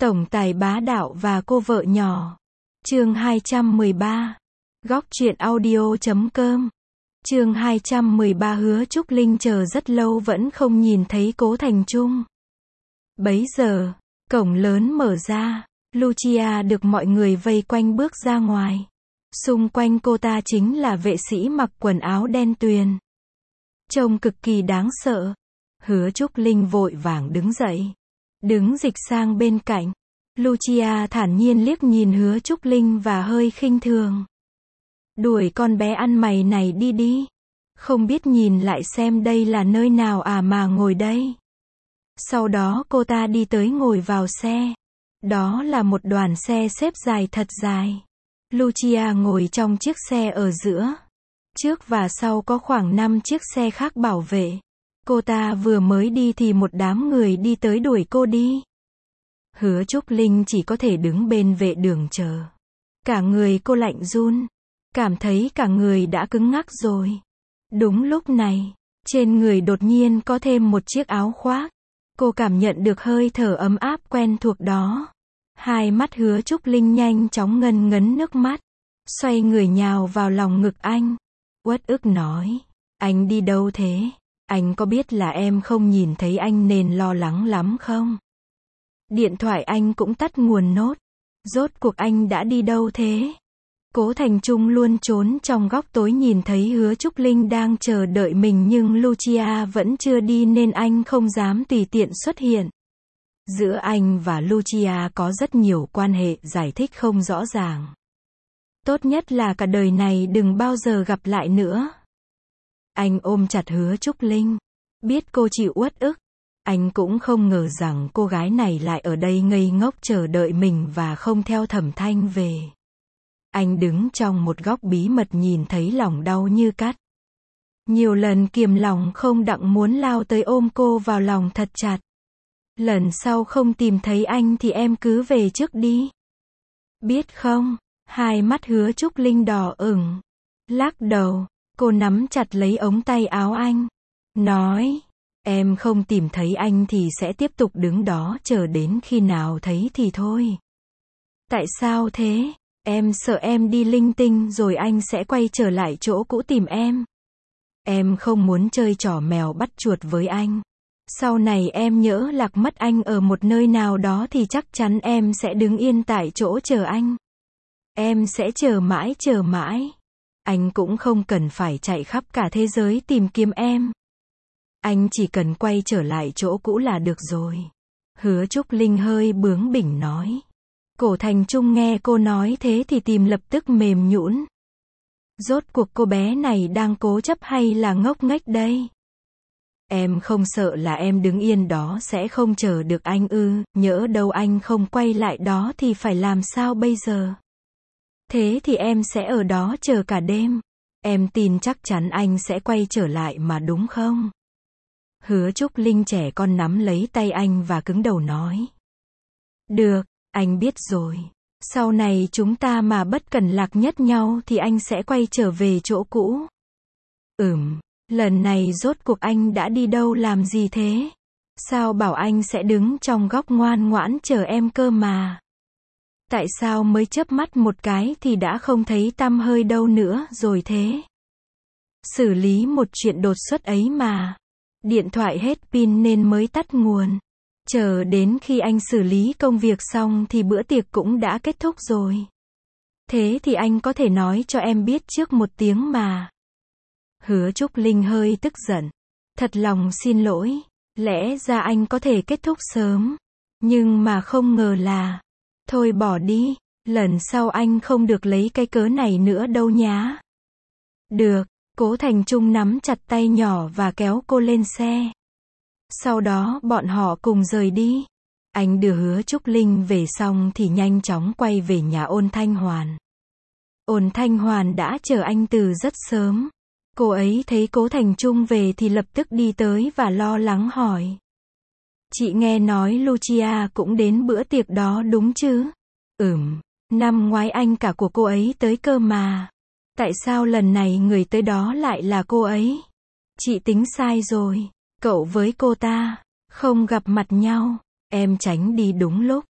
Tổng tài bá đạo và cô vợ nhỏ. Chương 213. Góc truyện audio.com. Chương 213. Hứa Trúc Linh chờ rất lâu vẫn không nhìn thấy Cố Thành Trung. Bấy giờ, cổng lớn mở ra, Lucia được mọi người vây quanh bước ra ngoài. Xung quanh cô ta chính là vệ sĩ mặc quần áo đen tuyền. Trông cực kỳ đáng sợ. Hứa Trúc Linh vội vàng đứng dậy, đứng dịch sang bên cạnh. Lucia thản nhiên liếc nhìn Hứa Trúc Linh và hơi khinh thường. Đuổi con bé ăn mày này đi đi. Không biết nhìn lại xem đây là nơi nào à mà ngồi đây. Sau đó cô ta đi tới ngồi vào xe. Đó là một đoàn xe xếp dài thật dài. Lucia ngồi trong chiếc xe ở giữa. Trước và sau có khoảng 5 chiếc xe khác bảo vệ. Cô ta vừa mới đi thì một đám người đi tới đuổi cô đi. Hứa Trúc Linh chỉ có thể đứng bên vệ đường chờ. Cả người cô lạnh run. Cảm thấy cả người đã cứng ngắc rồi. Đúng lúc này, trên người đột nhiên có thêm một chiếc áo khoác. Cô cảm nhận được hơi thở ấm áp quen thuộc đó. Hai mắt Hứa Trúc Linh nhanh chóng ngấn ngấn nước mắt. Xoay người nhào vào lòng ngực anh. Uất ức nói. Anh đi đâu thế? Anh có biết là em không nhìn thấy anh nên lo lắng lắm không? Điện thoại anh cũng tắt nguồn nốt. Rốt cuộc anh đã đi đâu thế? Cố Thành Trung luôn trốn trong góc tối nhìn thấy Hứa Trúc Linh đang chờ đợi mình nhưng Lucia vẫn chưa đi nên anh không dám tùy tiện xuất hiện. Giữa anh và Lucia có rất nhiều quan hệ giải thích không rõ ràng. Tốt nhất là cả đời này đừng bao giờ gặp lại nữa. Anh ôm chặt Hứa Trúc Linh. Biết cô chịu uất ức. Anh cũng không ngờ rằng cô gái này lại ở đây ngây ngốc chờ đợi mình và không theo Thẩm Thanh về. Anh đứng trong một góc bí mật nhìn thấy lòng đau như cắt. Nhiều lần kiềm lòng không đặng muốn lao tới ôm cô vào lòng thật chặt. Lần sau không tìm thấy anh thì em cứ về trước đi. Biết không? Hai mắt Hứa Trúc Linh đỏ ửng. Lắc đầu, cô nắm chặt lấy ống tay áo anh. Nói, em không tìm thấy anh thì sẽ tiếp tục đứng đó chờ đến khi nào thấy thì thôi. Tại sao thế? Em sợ em đi linh tinh rồi anh sẽ quay trở lại chỗ cũ tìm em. Em không muốn chơi trò mèo bắt chuột với anh. Sau này em nhỡ lạc mất anh ở một nơi nào đó thì chắc chắn em sẽ đứng yên tại chỗ chờ anh. Em sẽ chờ mãi chờ mãi. Anh cũng không cần phải chạy khắp cả thế giới tìm kiếm em. Anh chỉ cần quay trở lại chỗ cũ là được rồi. Hứa Trúc Linh hơi bướng bỉnh nói. Cố Thành Trung nghe cô nói thế thì tim lập tức mềm nhũn. Rốt cuộc cô bé này đang cố chấp hay là ngốc nghếch đây? Em không sợ là em đứng yên đó sẽ không chờ được anh ư? Nhỡ đâu anh không quay lại đó thì phải làm sao bây giờ? Thế thì em sẽ ở đó chờ cả đêm. Em tin chắc chắn anh sẽ quay trở lại mà đúng không? Hứa Trúc Linh trẻ con nắm lấy tay anh và cứng đầu nói. Được, anh biết rồi. Sau này chúng ta mà bất cẩn lạc nhất nhau thì anh sẽ quay trở về chỗ cũ. Lần này rốt cuộc anh đã đi đâu làm gì thế? Sao bảo anh sẽ đứng trong góc ngoan ngoãn chờ em cơ mà? Tại sao mới chớp mắt một cái thì đã không thấy tăm hơi đâu nữa rồi thế? Xử lý một chuyện đột xuất ấy mà. Điện thoại hết pin nên mới tắt nguồn. Chờ đến khi anh xử lý công việc xong thì bữa tiệc cũng đã kết thúc rồi. Thế thì anh có thể nói cho em biết trước một tiếng mà. Hứa Trúc Linh hơi tức giận. Thật lòng xin lỗi. Lẽ ra anh có thể kết thúc sớm. Nhưng mà không ngờ là. Thôi bỏ đi. Lần sau anh không được lấy cái cớ này nữa đâu nhá. Được. Cố Thành Trung nắm chặt tay nhỏ và kéo cô lên xe. Sau đó bọn họ cùng rời đi. Anh đưa Hứa Trúc Linh về xong thì nhanh chóng quay về nhà Ôn Thanh Hoàn. Ôn Thanh Hoàn đã chờ anh từ rất sớm. Cô ấy thấy Cố Thành Trung về thì lập tức đi tới và lo lắng hỏi. Chị nghe nói Lucia cũng đến bữa tiệc đó đúng chứ? Năm ngoái anh cả của cô ấy tới cơ mà. Tại sao lần này người tới đó lại là cô ấy? Chị tính sai rồi. Cậu với cô ta không gặp mặt nhau. Em tránh đi đúng lúc.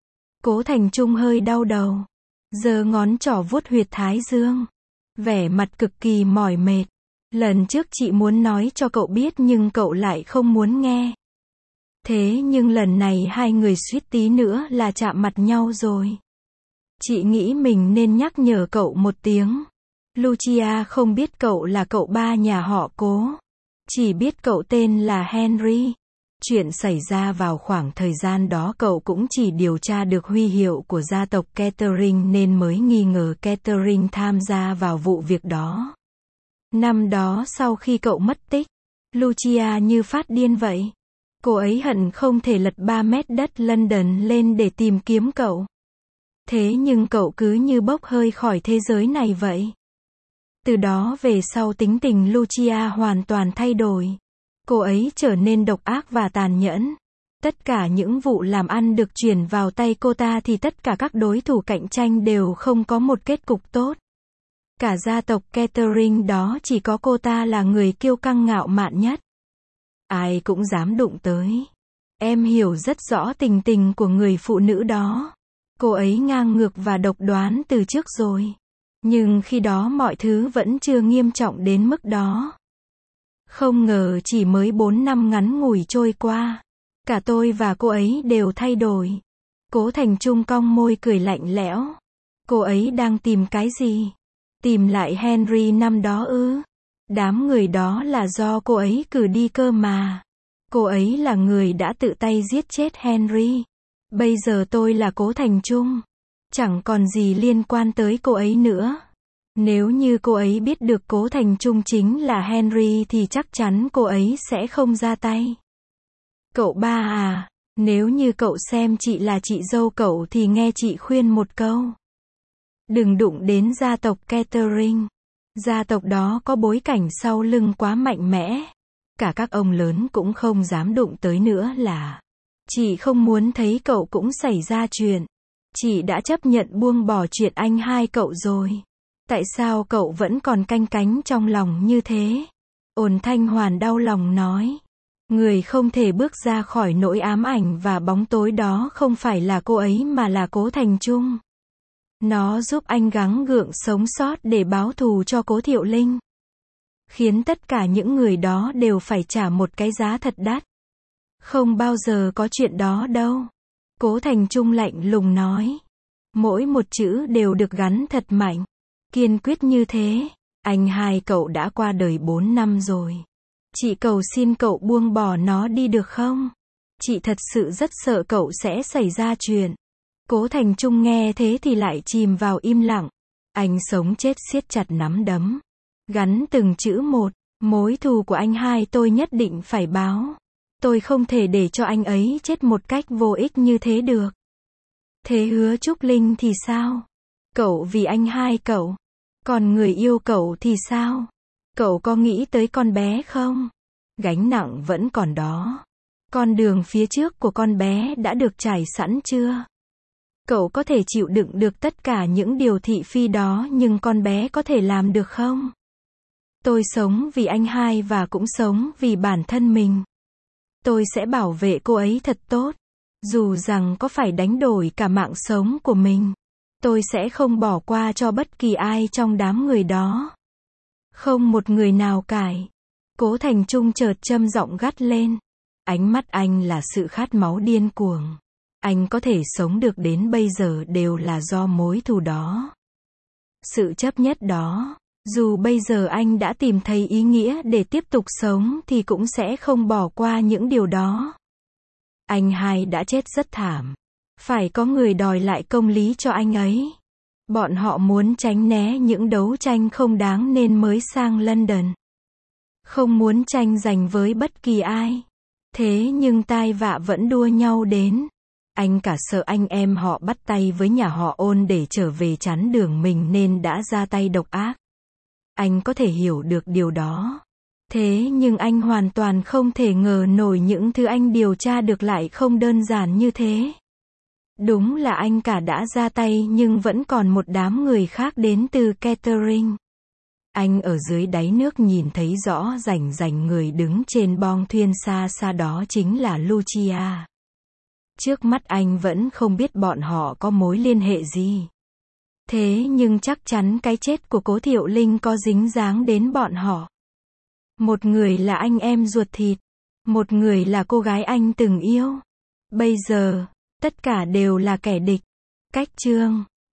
Cố Thành Trung hơi đau đầu, giơ ngón trỏ vuốt huyệt thái dương, vẻ mặt cực kỳ mỏi mệt. Lần trước chị muốn nói cho cậu biết nhưng cậu lại không muốn nghe. Thế nhưng lần này hai người suýt tí nữa là chạm mặt nhau rồi. Chị nghĩ mình nên nhắc nhở cậu một tiếng. Lucia không biết cậu là cậu ba nhà họ Cố. Chỉ biết cậu tên là Henry. Chuyện xảy ra vào khoảng thời gian đó cậu cũng chỉ điều tra được huy hiệu của gia tộc Catherine nên mới nghi ngờ Catherine tham gia vào vụ việc đó. Năm đó sau khi cậu mất tích, Lucia như phát điên vậy. Cô ấy hận không thể lật 3 mét đất London lên để tìm kiếm cậu. Thế nhưng cậu cứ như bốc hơi khỏi thế giới này vậy. Từ đó về sau tính tình Lucia hoàn toàn thay đổi. Cô ấy trở nên độc ác và tàn nhẫn. Tất cả những vụ làm ăn được chuyển vào tay cô ta thì tất cả các đối thủ cạnh tranh đều không có một kết cục tốt. Cả gia tộc Catherine đó chỉ có cô ta là người kiêu căng ngạo mạn nhất. Ai cũng dám đụng tới. Em hiểu rất rõ tình tình của người phụ nữ đó. Cô ấy ngang ngược và độc đoán từ trước rồi. Nhưng khi đó mọi thứ vẫn chưa nghiêm trọng đến mức đó. Không ngờ chỉ mới 4 năm ngắn ngủi trôi qua. Cả tôi và cô ấy đều thay đổi. Cố Thành Trung cong môi cười lạnh lẽo. Cô ấy đang tìm cái gì? Tìm lại Henry năm đó ư? Đám người đó là do cô ấy cử đi cơ mà. Cô ấy là người đã tự tay giết chết Henry. Bây giờ tôi là Cố Thành Trung. Chẳng còn gì liên quan tới cô ấy nữa. Nếu như cô ấy biết được Cố Thành Trung chính là Henry thì chắc chắn cô ấy sẽ không ra tay. Cậu ba à, nếu như cậu xem chị là chị dâu cậu thì nghe chị khuyên một câu. Đừng đụng đến gia tộc Catherine. Gia tộc đó có bối cảnh sau lưng quá mạnh mẽ. Cả các ông lớn cũng không dám đụng tới nữa là. Chị không muốn thấy cậu cũng xảy ra chuyện. Chị đã chấp nhận buông bỏ chuyện anh hai cậu rồi. Tại sao cậu vẫn còn canh cánh trong lòng như thế? Ôn Thanh Hoàn đau lòng nói. Người không thể bước ra khỏi nỗi ám ảnh và bóng tối đó không phải là cô ấy mà là Cố Thành Trung. Nó giúp anh gắng gượng sống sót để báo thù cho Cố Thiệu Linh. Khiến tất cả những người đó đều phải trả một cái giá thật đắt. Không bao giờ có chuyện đó đâu. Cố Thành Trung lạnh lùng nói. Mỗi một chữ đều được gắn thật mạnh. Kiên quyết như thế. Anh hai cậu đã qua đời 4 năm rồi. Chị cầu xin cậu buông bỏ nó đi được không? Chị thật sự rất sợ cậu sẽ xảy ra chuyện. Cố Thành Trung nghe thế thì lại chìm vào im lặng. Anh sống chết siết chặt nắm đấm. Gắn từng chữ một. Mối thù của anh hai tôi nhất định phải báo. Tôi không thể để cho anh ấy chết một cách vô ích như thế được. Thế Hứa Trúc Linh thì sao? Cậu vì anh hai cậu. Còn người yêu cậu thì sao? Cậu có nghĩ tới con bé không? Gánh nặng vẫn còn đó. Con đường phía trước của con bé đã được trải sẵn chưa? Cậu có thể chịu đựng được tất cả những điều thị phi đó nhưng con bé có thể làm được không? Tôi sống vì anh hai và cũng sống vì bản thân mình. Tôi sẽ bảo vệ cô ấy thật tốt. Dù rằng có phải đánh đổi cả mạng sống của mình. Tôi sẽ không bỏ qua cho bất kỳ ai trong đám người đó. Không một người nào cãi. Cố Thành Trung chợt châm giọng gắt lên. Ánh mắt anh là sự khát máu điên cuồng. Anh có thể sống được đến bây giờ đều là do mối thù đó. Sự chấp nhất đó. Dù bây giờ anh đã tìm thấy ý nghĩa để tiếp tục sống thì cũng sẽ không bỏ qua những điều đó. Anh hai đã chết rất thảm. Phải có người đòi lại công lý cho anh ấy. Bọn họ muốn tránh né những đấu tranh không đáng nên mới sang London. Không muốn tranh giành với bất kỳ ai. Thế nhưng tai vạ vẫn đua nhau đến. Anh cả sợ anh em họ bắt tay với nhà họ Ôn để trở về chắn đường mình nên đã ra tay độc ác. Anh có thể hiểu được điều đó. Thế nhưng anh hoàn toàn không thể ngờ nổi những thứ anh điều tra được lại không đơn giản như thế. Đúng là anh cả đã ra tay nhưng vẫn còn một đám người khác đến từ Catherine. Anh ở dưới đáy nước nhìn thấy rõ rành rành người đứng trên bong thuyền xa xa đó chính là Lucia. Trước mắt anh vẫn không biết bọn họ có mối liên hệ gì. Thế nhưng chắc chắn cái chết của Cố Thiệu Linh có dính dáng đến bọn họ. Một người là anh em ruột thịt, một người là cô gái anh từng yêu. Bây giờ, tất cả đều là kẻ địch. Cách chương